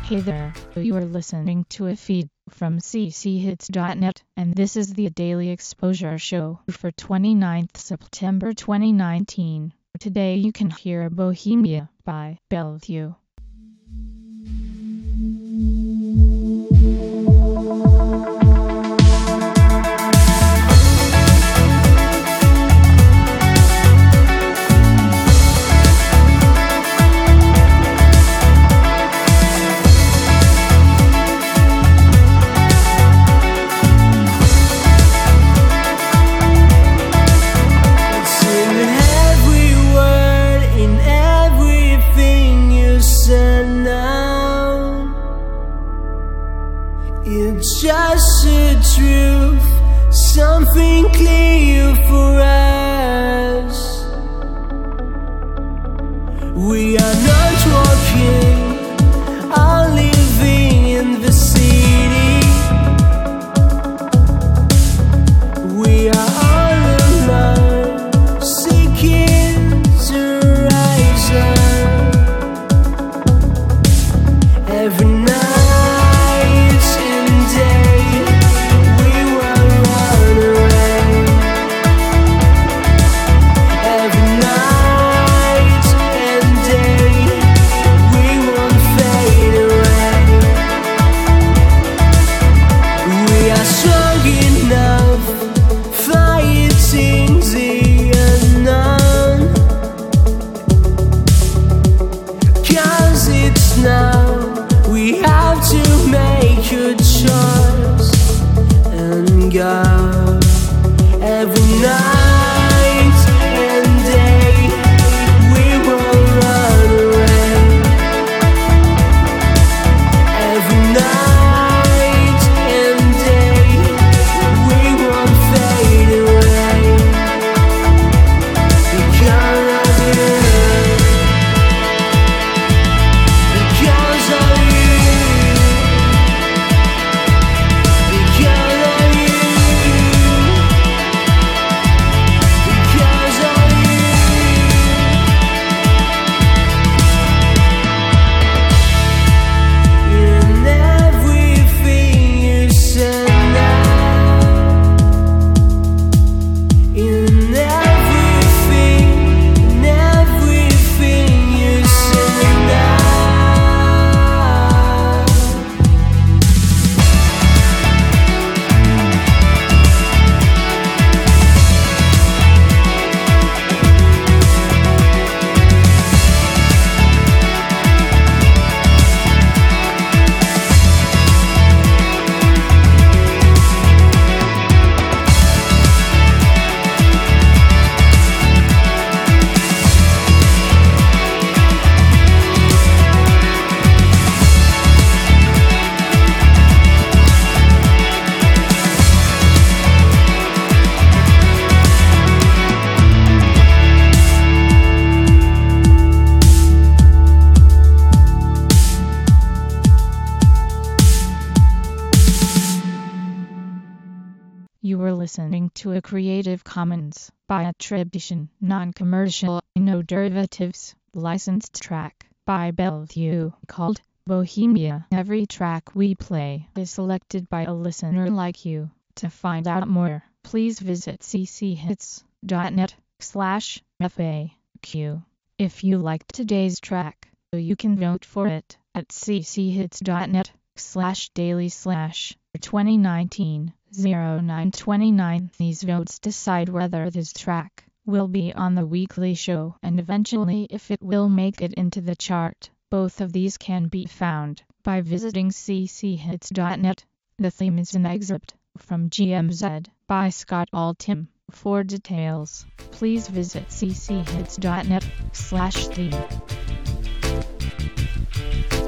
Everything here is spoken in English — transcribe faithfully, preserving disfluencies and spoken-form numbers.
Hey there, you are listening to a feed from c c hits dot net, and this is the Daily Exposure Show for twenty-ninth September twenty nineteen. Today you can hear Bohemia by Bellevue. It's just the truth, something clear for us. We are not walking or living in the city. We are all alone, seeking to rise up. Every night now we have to make a choice and go. Every night and day we will run away. Every night and day we won't fade away because of you. You were listening to a Creative Commons by attribution, non-commercial, no derivatives, licensed track by Bellevue called Bohemia. Every track we play is selected by a listener like you. To find out more, please visit c c hits dot net slash F A Q. If you liked today's track, you can vote for it at c c hits dot net slash daily slash twenty nineteen. oh nine twenty-nine. These votes decide whether this track will be on the weekly show and eventually if it will make it into the chart. Both of these can be found by visiting c c hits dot net. The theme is an excerpt from G M Z by Scott Altham. For details, please visit c c hits dot net slash theme.